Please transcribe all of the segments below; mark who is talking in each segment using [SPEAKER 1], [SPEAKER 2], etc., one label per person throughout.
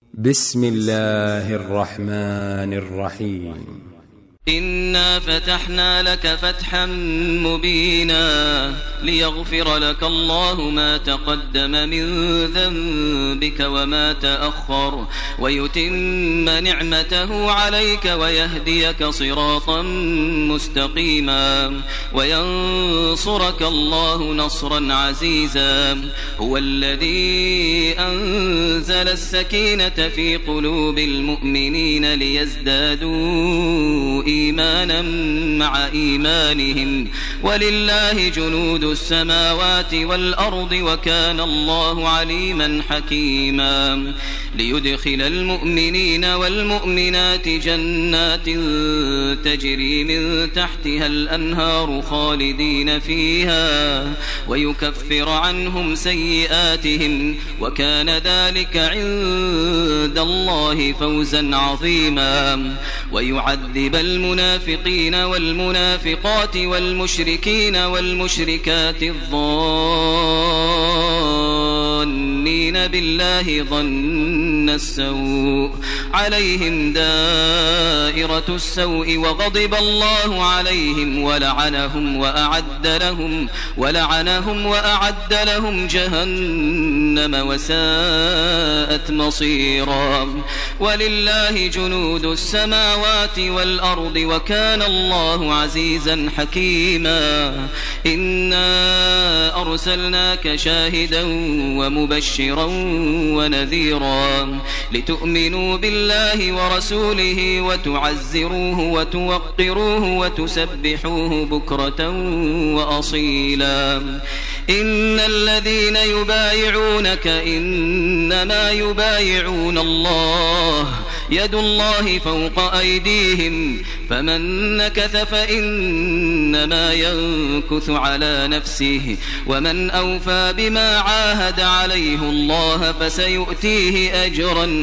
[SPEAKER 1] بسم الله الرحمن الرحيم.
[SPEAKER 2] إنا فتحنا لك فتحا مبينا ليغفر لك الله ما تقدم من ذنبك وما تأخر ويتم نعمته عليك ويهديك صراطا مستقيما وينصرك الله نصرا عزيزا. هو الذي أنزل السكينة في قلوب المؤمنين ليزدادوا إيمانا مع إيمانهم ولله جنود السماوات والأرض وكان الله عليما حكيما. ليدخل المؤمنين والمؤمنات جنات تجري من تحتها الأنهار خالدين فيها ويكفر عنهم سيئاتهم وكان ذلك عند الله فوزا عظيما. ويعذب المنافقين والمنافقات والمشركين والمشركات الظانين بالله ظن السوء عليهم دائرة السوء وغضب الله عليهم ولعنهم وأعد لهم جهنم وساءت مصيرا. ولله جنود السماوات والأرض وكان الله عزيزا حكيما. إنا أرسلناك شاهدا ومبشرا ونذيرا لتؤمنوا بالله ورسوله وتعزروه وتوقروه وتسبحوه بكرة وأصيلا. إن الذين يبايعونك إنما يبايعون الله يد الله فوق أيديهم فمن نكث فإنما ينكث على نفسه ومن أوفى بما عاهد عليه الله فسيؤتيه أجرا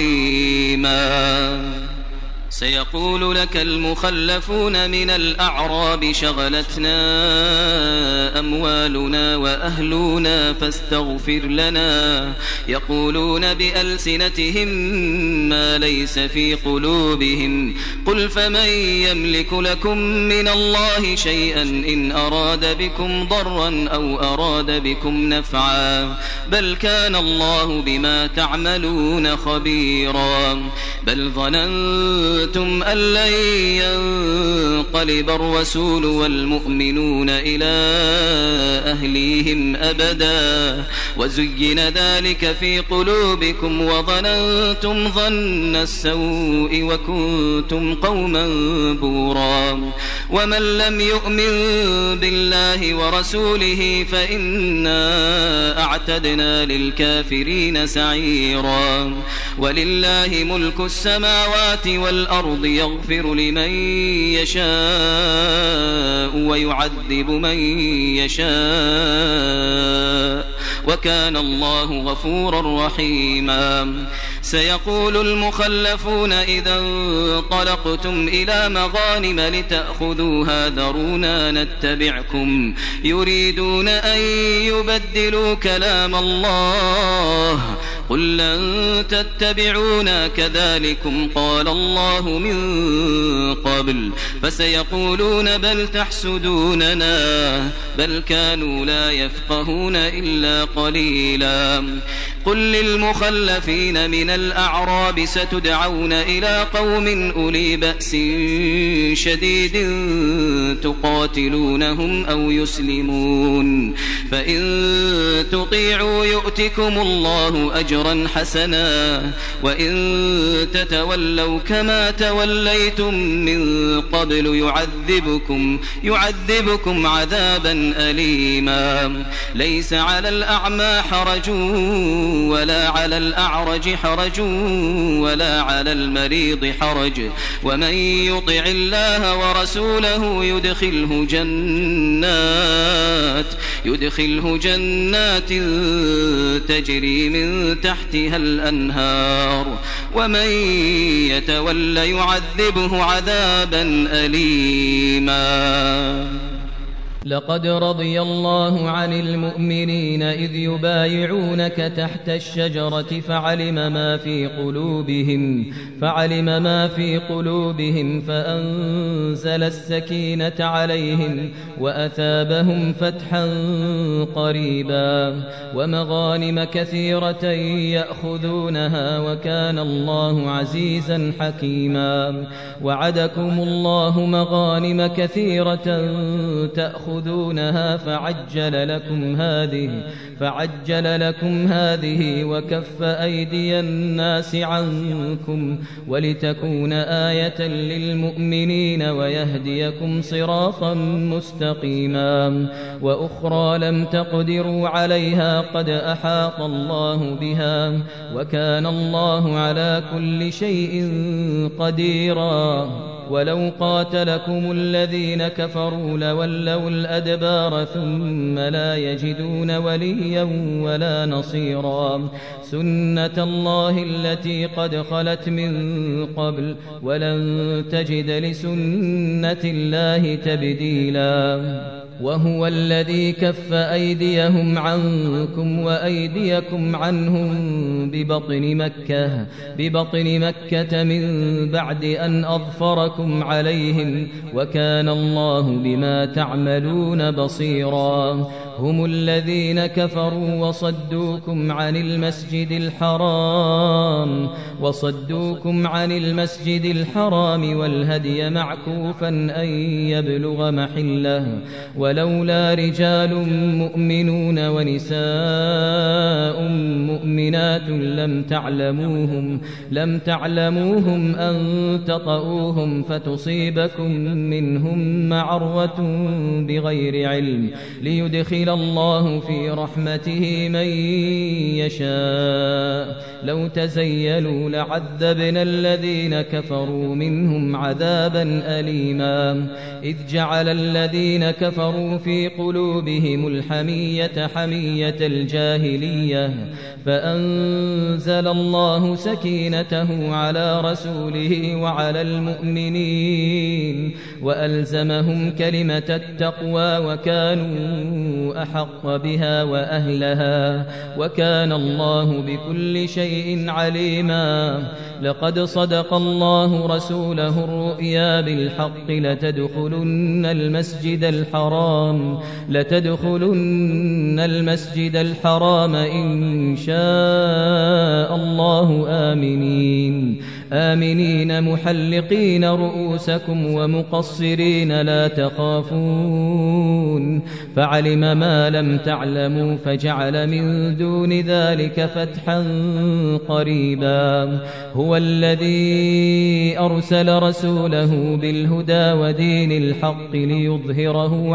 [SPEAKER 2] عظيما. سيقول لك المخلفون من الأعراب شغلتنا أموالنا وأهلنا فاستغفر لنا يقولون بألسنتهم ما ليس في قلوبهم قل فمن يملك لكم من الله شيئا إن أراد بكم ضرا أو أراد بكم نفعا بل كان الله بما تعملون خبيرا. بل ظننتم أن لن ينقلب الرسول والمؤمنون إلى أهليهم أبدا وزين ذلك في قلوبكم وظننتم ظن السوء وكنتم قوما بورا. ومن لم يؤمن بالله ورسوله فإنا أعتدنا للكافرين سعيرا. ولله ملك السماوات والأرض يغفر لمن يشاء ويعذب من يشاء وكان الله غفورا رحيما. سيقول المخلفون إذا انطلقتم إلى مغانم لتأخذوها ذرونا نتبعكم يريدون أن يبدلوا كلام الله قل لن تتبعونا كذلكم قال الله من قبل فسيقولون بل تحسدوننا بل كانوا لا يفقهون إلا قليلا. قل للمخلفين من الأعراب ستدعون إلى قوم أولي بأس شديد تقاتلونهم أو يسلمون فإن تطيعوا يؤتكم الله أجرا حسنا وإن تتولوا كما توليتم من قبل يعذبكم عذابا أليما. ليس على الأعمى حرج ولا على الأعرج حرج ولا على المريض حرج ومن يطع الله ورسوله يدخله جنات تجري من تحتها الأنهار ومن يتولى يعذبه عذابا أليما.
[SPEAKER 3] لقد رضي الله عن المؤمنين إذ يبايعونك تحت الشجرة فعلم ما في قلوبهم فأنزل السكينة عليهم وأثابهم فتحا قريبا ومغانم كثيرة يأخذونها وكان الله عزيزا حكيما. وعدكم الله مغانم كثيرة تأخذونها فعجل لكم هذه وكف أيدي الناس عنكم ولتكون آية للمؤمنين ويهديكم صراطا مستقيما. وأخرى لم تقدروا عليها قد أحاط الله بها وكان الله على كل شيء قديرا. ولو قاتلكم الذين كفروا لولوا الأدبار ثم لا يجدون وليا ولا نصيرا. سنة الله التي قد خلت من قبل ولن تجد لسنة الله تبديلا. وهو الذي كف أيديهم عنكم وأيديكم عنهم ببطن مكة من بعد أن أظفركم عليهم وكان الله بما تعملون بصيرا. هم الذين كفروا وصدوكم عن المسجد الحرام والهدي معكوفا أن يبلغ محله ولولا رجال مؤمنون ونساء مؤمنات لم تعلموهم أن تطؤوهم فتصيبكم منهم معرة بغير علم ليدخل الله في رحمته من يشاء. لو تزيلوا لعذبنا الذين كفروا منهم عذابا أليما. إذ جعل الذين كفروا في قلوبهم الحمية حمية الجاهلية فأنزل الله سكينته على رسوله وعلى المؤمنين وألزمهم كلمة التقوى وكانوا أحق بها وأهلها وكان الله بكل شيء عليما. لقد صدق الله رسوله الرؤيا بالحق لتدخلن المسجد الحرام إن شاء الله آمنين محلقين رؤوسكم ومقصرين لا تخافون فعلم ما لم تعلموا فجعل من دون ذلك فتحا قريبا. هو الذي أرسل رسوله بالهدى ودين الحق ليظهره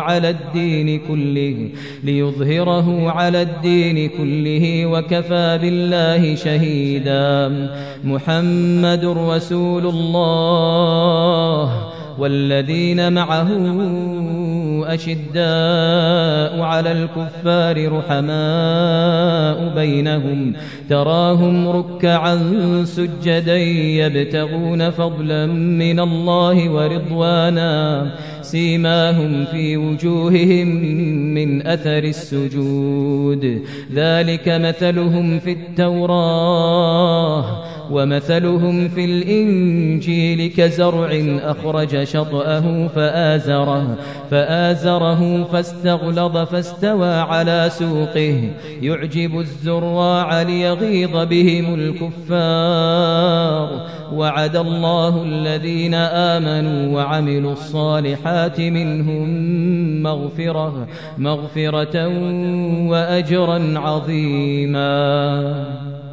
[SPEAKER 3] على الدين كله وكفى بالله شهيدا. محمد رسول الله والذين معه أشداء على الكفار رحماء بينهم تراهم ركعا سجدا يبتغون فضلا من الله ورضوانا سيماهم في وجوههم من أثر السجود ذلك مثلهم في التوراة ومثلهم في الإنجيل كزرع أخرج شطأه فآزره فاستغلظ فاستوى على سوقه يعجب الزراع ليغيظ بهم الكفار. وعد الله الذين آمنوا وعملوا الصالحات منهم مغفرة وأجرا عظيما.